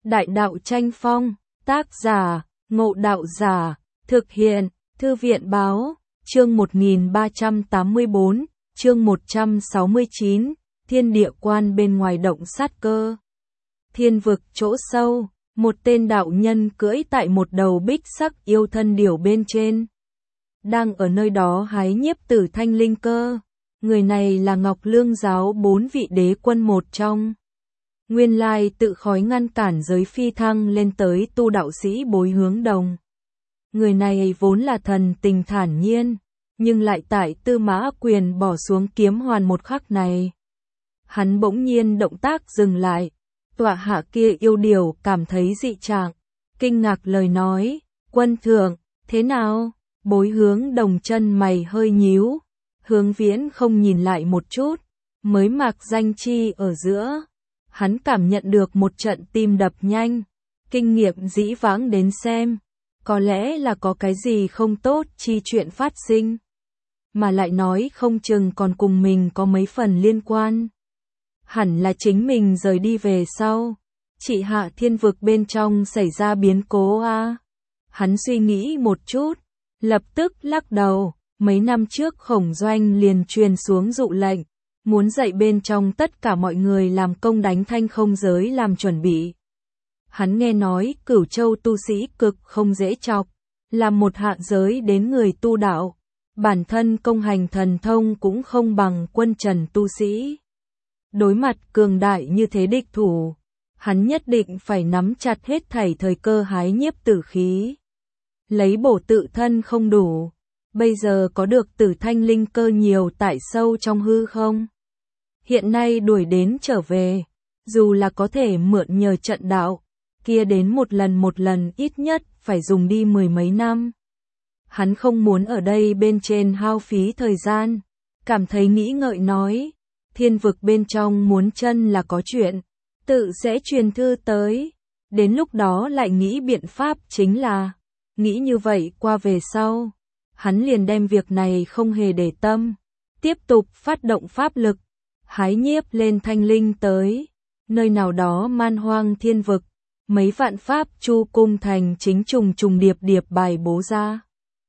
Đại đạo tranh phong, tác giả, Ngộ Đạo Giả, thực hiện, Thư viện Báo, chương 1384, chương 169, thiên địa quan bên ngoài động sát cơ. Thiên vực chỗ sâu, một tên đạo nhân cưỡi tại một đầu bích sắc yêu thân điểu bên trên. Đang ở nơi đó hái nhiếp tử thanh linh cơ. Người này là Ngọc Lương giáo 4 vị đế quân một trong. Nguyên lai tự khói ngăn cản giới phi thăng lên tới tu đạo sĩ Bối Hướng Đồng. Người này vốn là thần tình thản nhiên, nhưng lại tại Tư Mã Quyền bỏ xuống kiếm hoàn một khắc này. Hắn bỗng nhiên động tác dừng lại, tọa hạ kia yêu điểu cảm thấy dị trạng, kinh ngạc lời nói, quân thượng, thế nào? Bối Hướng Đồng chân mày hơi nhíu, Hướng Viễn không nhìn lại một chút, mới mạc danh chi ở giữa. Hắn cảm nhận được một trận tim đập nhanh, kinh nghiệm dĩ vãng đến xem, có lẽ là có cái gì không tốt chi chuyện phát sinh, mà lại nói không chừng còn cùng mình có mấy phần liên quan. Hẳn là chính mình rời đi về sau, chỉ hạ thiên vực bên trong xảy ra biến cố a. Hắn suy nghĩ một chút, lập tức lắc đầu, mấy năm trước Khổng Doanh liền truyền xuống dụ lệnh, muốn dạy bên trong tất cả mọi người làm công đánh Thanh Không giới làm chuẩn bị. Hắn nghe nói Cửu Châu tu sĩ cực không dễ chọc, làm một hạ giới đến người tu đạo, bản thân công hành thần thông cũng không bằng quân trần tu sĩ. Đối mặt cường đại như thế địch thủ, hắn nhất định phải nắm chặt hết thảy thời cơ hái nhiếp tử khí. Lấy bổ tự thân không đủ, bây giờ có được tử thanh linh cơ nhiều tại sâu trong hư không. Hiện nay đuổi đến trở về, dù là có thể mượn nhờ trận đạo, kia đến một lần ít nhất phải dùng đi 10 mấy năm. Hắn không muốn ở đây bên trên hao phí thời gian, cảm thấy nghĩ ngợi nói, thiên vực bên trong muốn chân là có chuyện, tự sẽ truyền thư tới, đến lúc đó lại nghĩ biện pháp chính là, nghĩ như vậy qua về sau, hắn liền đem việc này không hề để tâm, tiếp tục phát động pháp lực, hái nhiếp lên thanh linh tới, nơi nào đó man hoang thiên vực, mấy vạn pháp chu cung thành chính trùng điệp bài bố ra.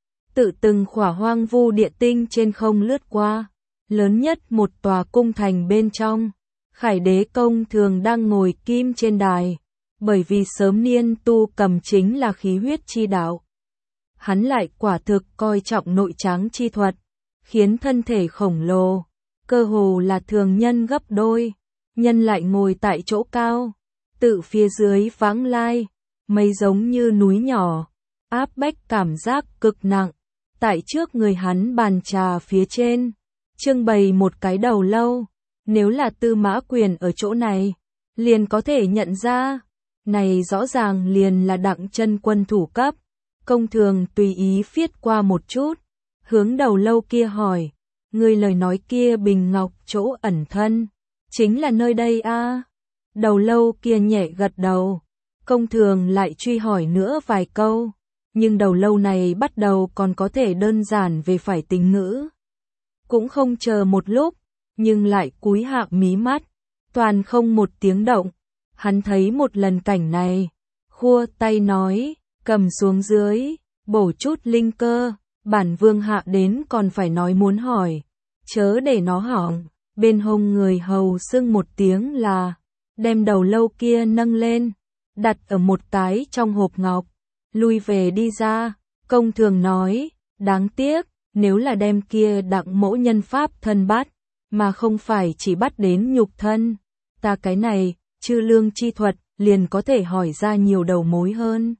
Tự từng khỏa hoang vu địa tinh trên không lướt qua, lớn nhất một tòa cung thành bên trong, Khải Đế Công Thường đang ngồi kim trên đài, bởi vì sớm niên tu cầm chính là khí huyết chi đạo. Hắn lại quả thực coi trọng nội tráng chi thuật, khiến thân thể khổng lồ, cơ hồ là thường nhân gấp đôi, nhân lại ngồi tại chỗ cao, tự phía dưới vãng lai, mây giống như núi nhỏ, áp bách cảm giác cực nặng, tại trước người hắn bàn trà phía trên, trưng bày một cái đầu lâu, nếu là Tư Mã Quyền ở chỗ này, liền có thể nhận ra, này rõ ràng liền là Đặng Chân Quân thủ cấp. Công Thường tùy ý viết qua một chút, hướng đầu lâu kia hỏi, người lời nói kia bình ngọc chỗ ẩn thân, chính là nơi đây a? Đầu lâu kia nhẹ gật đầu, Công Thường lại truy hỏi nữa vài câu, nhưng đầu lâu này bắt đầu còn có thể đơn giản về phải tính ngữ. Cũng không chờ một lúc, nhưng lại cúi hạ mí mắt, toàn không một tiếng động. Hắn thấy một lần cảnh này, khua tay nói, cầm xuống dưới, bổ chút linh cơ, bản vương hạ đến còn phải nói muốn hỏi, chớ để nó hỏng. Bên hông người hầu xưng một tiếng là, đem đầu lâu kia nâng lên, đặt ở một cái trong hộp ngọc, lui về đi ra. Công Thường nói, đáng tiếc, nếu là đem kia Đặng mỗ nhân pháp thân bắt, mà không phải chỉ bắt đến nhục thân, ta cái này, chư lương chi thuật, liền có thể hỏi ra nhiều đầu mối hơn.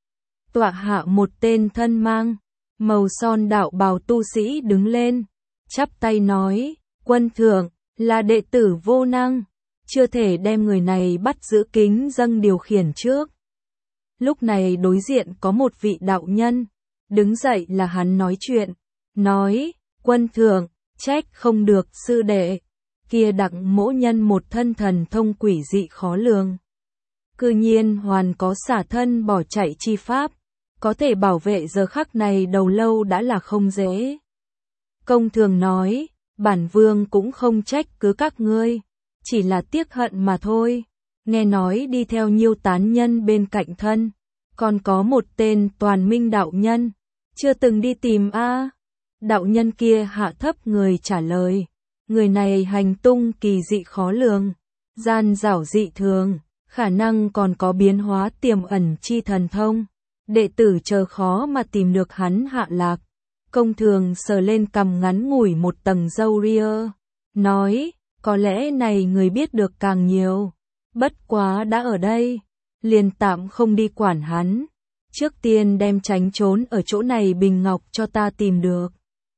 Tọa hạ một tên thân mang, màu son đạo bào tu sĩ đứng lên, chắp tay nói, quân thượng, là đệ tử vô năng, chưa thể đem người này bắt giữ kính dâng điều khiển trước. Lúc này đối diện có một vị đạo nhân, đứng dậy là hắn nói chuyện, nói, quân thượng, trách không được sư đệ, kia Đặng mỗ nhân một thân thần thông quỷ dị khó lường. Cư nhiên hoàn có xả thân bỏ chạy chi pháp, có thể bảo vệ giờ khắc này đầu lâu đã là không dễ. Công Thường nói, bản vương cũng không trách cứ các ngươi, chỉ là tiếc hận mà thôi. nghe nói đi theo Nhiêu tán nhân bên cạnh thân, còn có một tên Toàn Minh đạo nhân, chưa từng đi tìm a. Đạo nhân kia hạ thấp người trả lời, người này hành tung kỳ dị khó lường, gian dảo dị thường, khả năng còn có biến hóa tiềm ẩn chi thần thông. Đệ tử chờ khó mà tìm được hắn hạ lạc. Công Thường sờ lên cằm ngắn ngủi một tầng râu ria, nói, có lẽ này người biết được càng nhiều. Bất quá đã ở đây, liền tạm không đi quản hắn. Trước tiên đem tránh trốn ở chỗ này bình ngọc cho ta tìm được.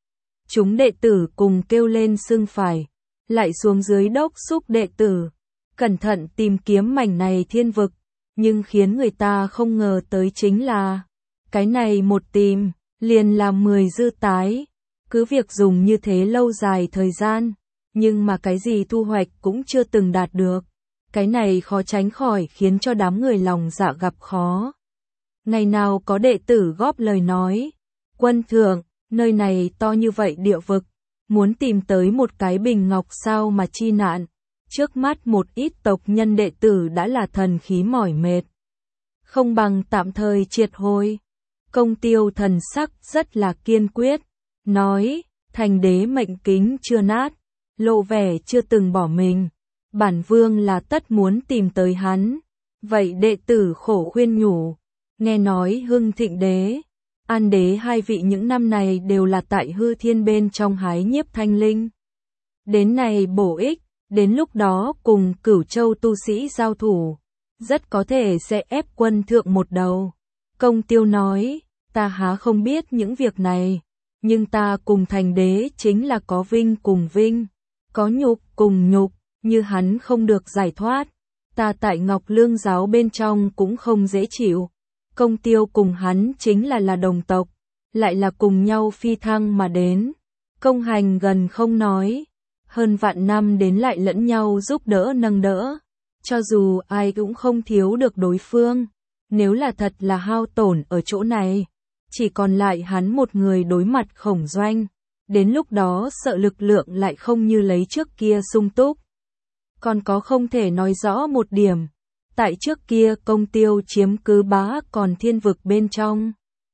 Chúng đệ tử cùng kêu lên xưng phải, lại xuống dưới đốc xúc đệ tử, cẩn thận tìm kiếm mảnh này thiên vực, nhưng khiến người ta không ngờ tới chính là, cái này một tìm, liền làm 10 dư tái, cứ việc dùng như thế lâu dài thời gian, nhưng mà cái gì thu hoạch cũng chưa từng đạt được, cái này khó tránh khỏi khiến cho đám người lòng dạ gặp khó. Ngày nào có đệ tử góp lời nói, quân thượng, nơi này to như vậy địa vực, muốn tìm tới một cái bình ngọc sao mà chi nạn. Trước mắt một ít tộc nhân đệ tử đã là thần khí mỏi mệt, không bằng tạm thời triệt hồi. Công Tiêu thần sắc rất là kiên quyết, nói, thành đế mệnh kính chưa nát, lộ vẻ chưa từng bỏ mình, bản vương là tất muốn tìm tới hắn. Vậy đệ tử khổ khuyên nhủ, nghe nói Hưng Thịnh đế, An đế hai vị những năm này đều là tại hư thiên bên trong hái nhiếp thanh linh. Đến này bổ ích, đến lúc đó cùng Cửu Châu tu sĩ giao thủ, rất có thể sẽ ép quân thượng một đầu. Công Tiêu nói, ta há không biết những việc này, nhưng ta cùng thành đế chính là có vinh cùng vinh, có nhục cùng nhục, như hắn không được giải thoát, ta tại Ngọc Lương giáo bên trong cũng không dễ chịu. Công Tiêu cùng hắn chính là đồng tộc, lại là cùng nhau phi thăng mà đến, công hành gần không nói, hơn vạn năm đến lại lẫn nhau giúp đỡ nâng đỡ, cho dù ai cũng không thiếu được đối phương, nếu là thật là hao tổn ở chỗ này, chỉ còn lại hắn một người đối mặt Khổng Doanh, đến lúc đó sợ lực lượng lại không như lấy trước kia sung túc. Còn có không thể nói rõ một điểm, tại trước kia Công Tiêu chiếm cứ bá còn thiên vực bên trong,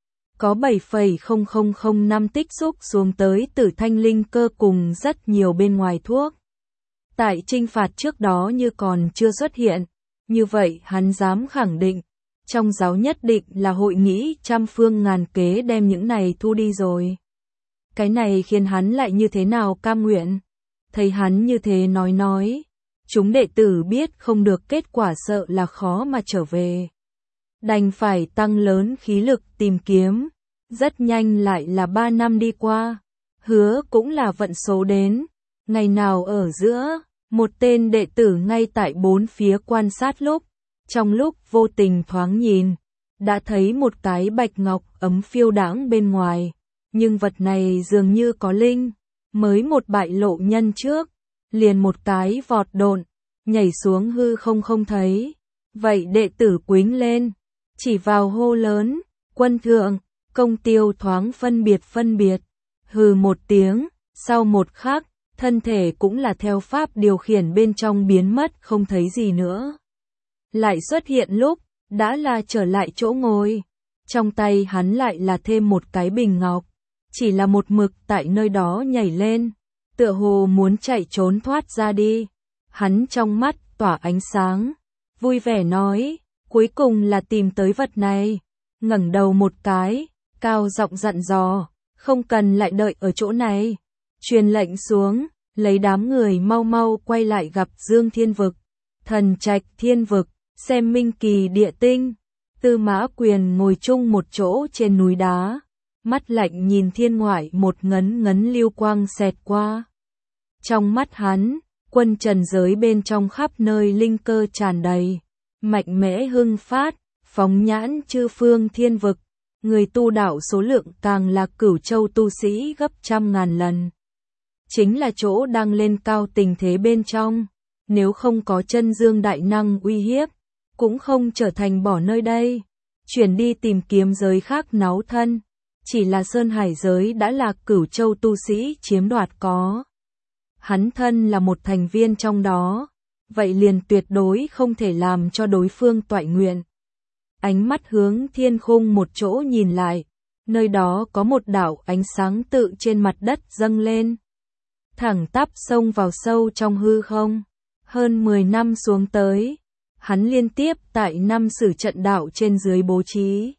có 7,0005 tích xúc xuống tới Tử Thanh linh cơ cùng rất nhiều bên ngoài thuốc. Tại chinh phạt trước đó như còn chưa xuất hiện, như vậy hắn dám khẳng định, trong giáo nhất định là hội nghĩ trăm phương ngàn kế đem những này thu đi rồi. Cái này khiến hắn lại như thế nào cam nguyện? Thấy hắn như thế nói, chúng đệ tử biết không được kết quả sợ là khó mà trở về. Đành phải tăng lớn khí lực tìm kiếm, rất nhanh lại là 3 năm đi qua, hứa cũng là vận số đến, ngày nào ở giữa, một tên đệ tử ngay tại bốn phía quan sát lúc, trong lúc vô tình thoáng nhìn, đã thấy một cái bạch ngọc ấm phiêu đãng bên ngoài, nhưng vật này dường như có linh, mới một bại lộ nhân trước, liền một cái vọt độn, nhảy xuống hư không thấy. Vậy đệ tử quính lên, chỉ vào hô lớn, quân thượng. Công Tiêu thoáng phân biệt, hừ một tiếng, sau một khắc, thân thể cũng là theo pháp điều khiển bên trong biến mất không thấy gì nữa. Lại xuất hiện lúc, đã là trở lại chỗ ngồi, trong tay hắn lại là thêm một cái bình ngọc, chỉ là một mực tại nơi đó nhảy lên, tựa hồ muốn chạy trốn thoát ra đi. Hắn trong mắt tỏa ánh sáng, vui vẻ nói, cuối cùng là tìm tới vật này, ngẩng đầu một cái, cao giọng dặn dò, không cần lại đợi ở chỗ này, truyền lệnh xuống, lấy đám người mau mau quay lại gặp Dương Thiên Vực, Thần Trạch Thiên Vực, xem Minh Kỳ địa tinh. Tư Mã Quyền ngồi chung một chỗ trên núi đá, mắt lạnh nhìn thiên ngoại, một ngấn lưu quang xẹt qua. Trong mắt hắn, quân trần giới bên trong khắp nơi linh cơ tràn đầy, mạnh mẽ hưng phát, phóng nhãn chư phương thiên vực, người tu đạo số lượng càng là Cửu Châu tu sĩ gấp trăm ngàn lần. Chính là chỗ đang lên cao tình thế bên trong, nếu không có chân dương đại năng uy hiếp, cũng không trở thành bỏ nơi đây, chuyển đi tìm kiếm giới khác náo thân, chỉ là Sơn Hải giới đã là Cửu Châu tu sĩ chiếm đoạt có. Hắn thân là một thành viên trong đó, vậy liền tuyệt đối không thể làm cho đối phương toại nguyện. Ánh mắt hướng thiên khung một chỗ nhìn lại, nơi đó có một đạo ánh sáng tự trên mặt đất dâng lên, thẳng tắp xông vào sâu trong hư không. Hơn 10 năm xuống tới, hắn liên tiếp tại 5 sử trận đạo trên dưới bố trí.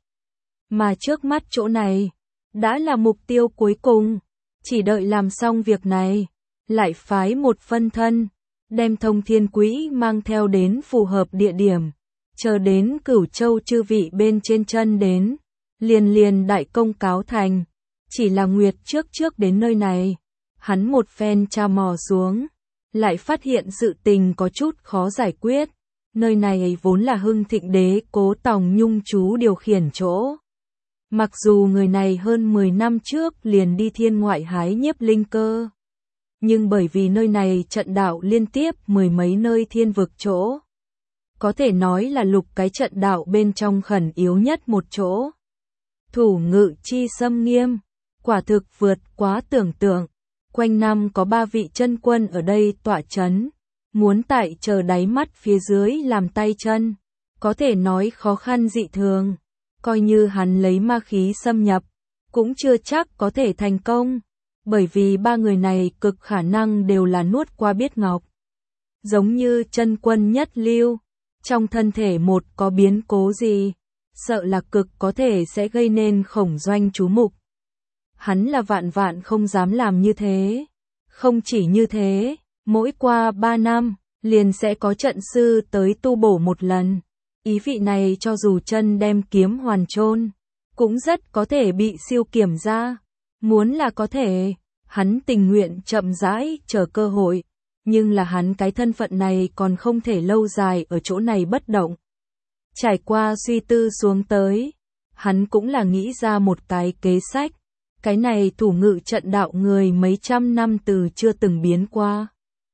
Mà trước mắt chỗ này, đã là mục tiêu cuối cùng, chỉ đợi làm xong việc này, lại phái một phân thân, đem Thông Thiên Quỹ mang theo đến phù hợp địa điểm, chờ đến Cửu Châu chư vị bên trên chân đến, liền đại công cáo thành. Chỉ là Nguyệt trước đến nơi này, hắn một phen tra mò xuống, lại phát hiện sự tình có chút khó giải quyết. Nơi này vốn là Hưng Thịnh Đế Cố Tòng Nhung chú điều khiển chỗ. Mặc dù người này hơn 10 năm trước liền đi thiên ngoại hái nhiếp linh cơ, nhưng bởi vì nơi này trận đạo liên tiếp 10 mấy nơi thiên vực chỗ, có thể nói là lục cái trận đạo bên trong khẩn yếu nhất một chỗ. Thủ ngự chi xâm nghiêm, quả thực vượt quá tưởng tượng. Quanh năm có 3 vị chân quân ở đây tọa chấn, muốn tại chờ đáy mắt phía dưới làm tay chân, có thể nói khó khăn dị thường. Coi như hắn lấy ma khí xâm nhập, cũng chưa chắc có thể thành công, bởi vì 3 người này cực khả năng đều là nuốt qua biết ngọc. Giống như chân quân nhất lưu, trong thân thể một có biến cố gì, sợ là cực có thể sẽ gây nên khổng doanh chú mục. Hắn là vạn không dám làm như thế. Không chỉ như thế, mỗi qua 3 năm, liền sẽ có trận sư tới tu bổ một lần. Ý vị này cho dù chân đem kiếm hoàn chôn, cũng rất có thể bị siêu kiểm ra. Muốn là có thể, hắn tình nguyện chậm rãi chờ cơ hội, nhưng là hắn cái thân phận này còn không thể lâu dài ở chỗ này bất động. Trải qua suy tư xuống tới, hắn cũng là nghĩ ra một cái kế sách. Cái này thủ ngự trận đạo người mấy trăm năm từ chưa từng biến qua,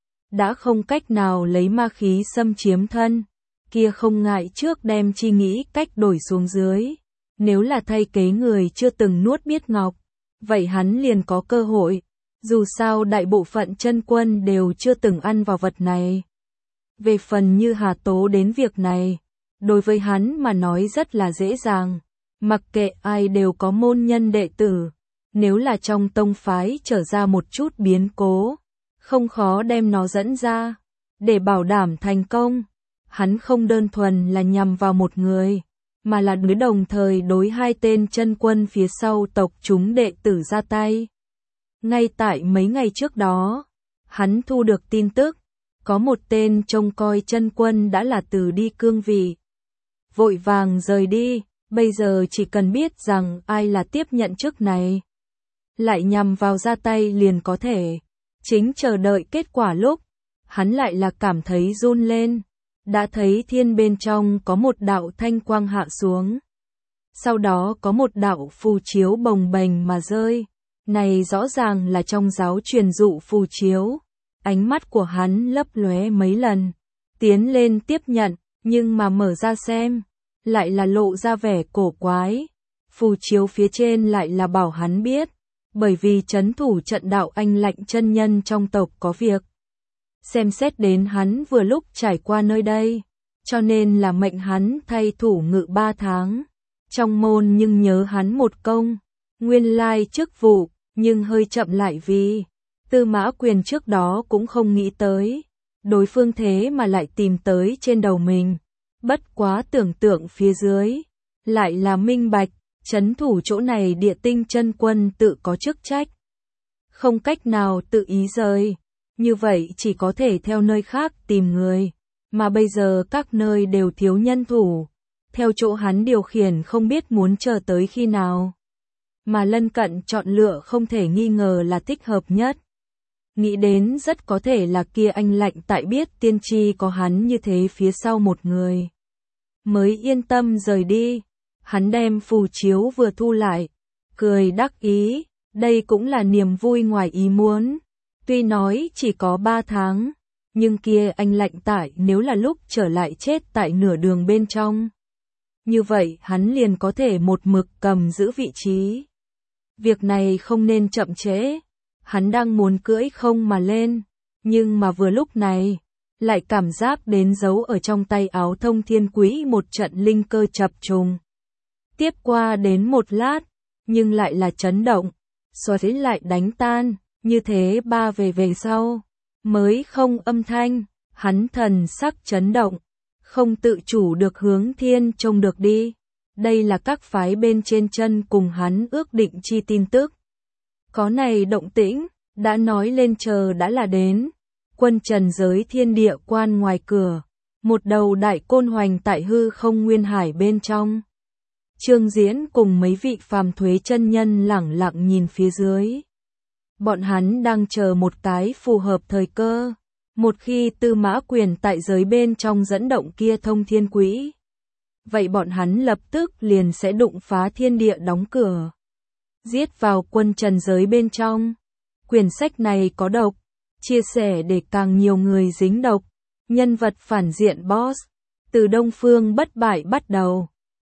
đã không cách nào lấy ma khí xâm chiếm thân, kia không ngại trước đem chi nghĩ cách đổi xuống dưới. Nếu là thay kế người chưa từng nuốt biết ngọc, vậy hắn liền có cơ hội. Dù sao đại bộ phận chân quân đều chưa từng ăn vào vật này. Về phần như Hà Tố đến việc này, đối với hắn mà nói rất là dễ dàng. Mặc kệ ai đều có môn nhân đệ tử. Nếu là trong tông phái trở ra một chút biến cố, không khó đem nó dẫn ra. Để bảo đảm thành công, hắn không đơn thuần là nhằm vào một người, mà là đồng thời đối 2 tên chân quân phía sau tộc chúng đệ tử ra tay. Ngay tại mấy ngày trước đó, hắn thu được tin tức, có một tên trông coi chân quân đã là từ đi cương vị. Vội vàng rời đi, bây giờ chỉ cần biết rằng ai là tiếp nhận chức này, lại nhằm vào ra tay liền có thể. Chính chờ đợi kết quả lúc, hắn lại là cảm thấy run lên, đã thấy thiên bên trong có một đạo thanh quang hạ xuống. Sau đó có một đạo phù chiếu bồng bềnh mà rơi, này rõ ràng là trong giáo truyền dụ phù chiếu. Ánh mắt của hắn lấp lóe mấy lần, tiến lên tiếp nhận, nhưng mà mở ra xem, lại là lộ ra vẻ cổ quái. Phù chiếu phía trên lại là bảo hắn biết, bởi vì trấn thủ trận đạo anh lạnh chân nhân trong tộc có việc. Xem xét đến hắn vừa lúc trải qua nơi đây, cho nên là mệnh hắn thay thủ ngự 3 tháng. Trong môn nhưng nhớ hắn một công, nguyên lai chức vụ, nhưng hơi chậm lại vì Tư Mã Quyền trước đó cũng không nghĩ tới. Đối phương thế mà lại tìm tới trên đầu mình. Bất quá tưởng tượng phía dưới, lại là minh bạch. Trấn thủ chỗ này địa tinh chân quân tự có chức trách, không cách nào tự ý rời, như vậy chỉ có thể theo nơi khác tìm người, mà bây giờ các nơi đều thiếu nhân thủ, theo chỗ hắn điều khiển không biết muốn chờ tới khi nào, mà lân cận chọn lựa không thể nghi ngờ là thích hợp nhất. Nghĩ đến rất có thể là kia anh lạnh tại biết tiên tri có hắn như thế phía sau một người, mới yên tâm rời đi. Hắn đem phù chiếu vừa thu lại, cười đắc ý, đây cũng là niềm vui ngoài ý muốn. Tuy nói chỉ có 3 tháng, nhưng kia anh lạnh tại nếu là lúc trở lại chết tại nửa đường bên trong. Như vậy hắn liền có thể một mực cầm giữ vị trí. Việc này không nên chậm trễ, hắn đang muốn cưỡi không mà lên, nhưng mà vừa lúc này, lại cảm giác đến giấu ở trong tay áo thông thiên quý một trận linh cơ chập trùng. Tiếp qua đến một lát, nhưng lại là chấn động, xoáy lại đánh tan, như thế ba về sau, mới không âm thanh, hắn thần sắc chấn động, không tự chủ được hướng thiên trông được đi. Đây là các phái bên trên chân cùng hắn ước định chi tin tức. Có này động tĩnh, đã nói lên chờ đã là đến. Quân trần giới thiên địa quan ngoài cửa, một đầu đại côn hoành tại hư không nguyên hải bên trong. Trương Diễn cùng mấy vị phàm thuế chân nhân lẳng lặng nhìn phía dưới. Bọn hắn đang chờ một cái phù hợp thời cơ. Một khi Tư Mã Quyền tại giới bên trong dẫn động kia thông thiên quỹ, vậy bọn hắn lập tức liền sẽ đụng phá thiên địa đóng cửa, giết vào quân trần giới bên trong. Quyển sách này có độc, chia sẻ để càng nhiều người dính độc. Nhân vật phản diện boss, từ Đông Phương bất bại bắt đầu.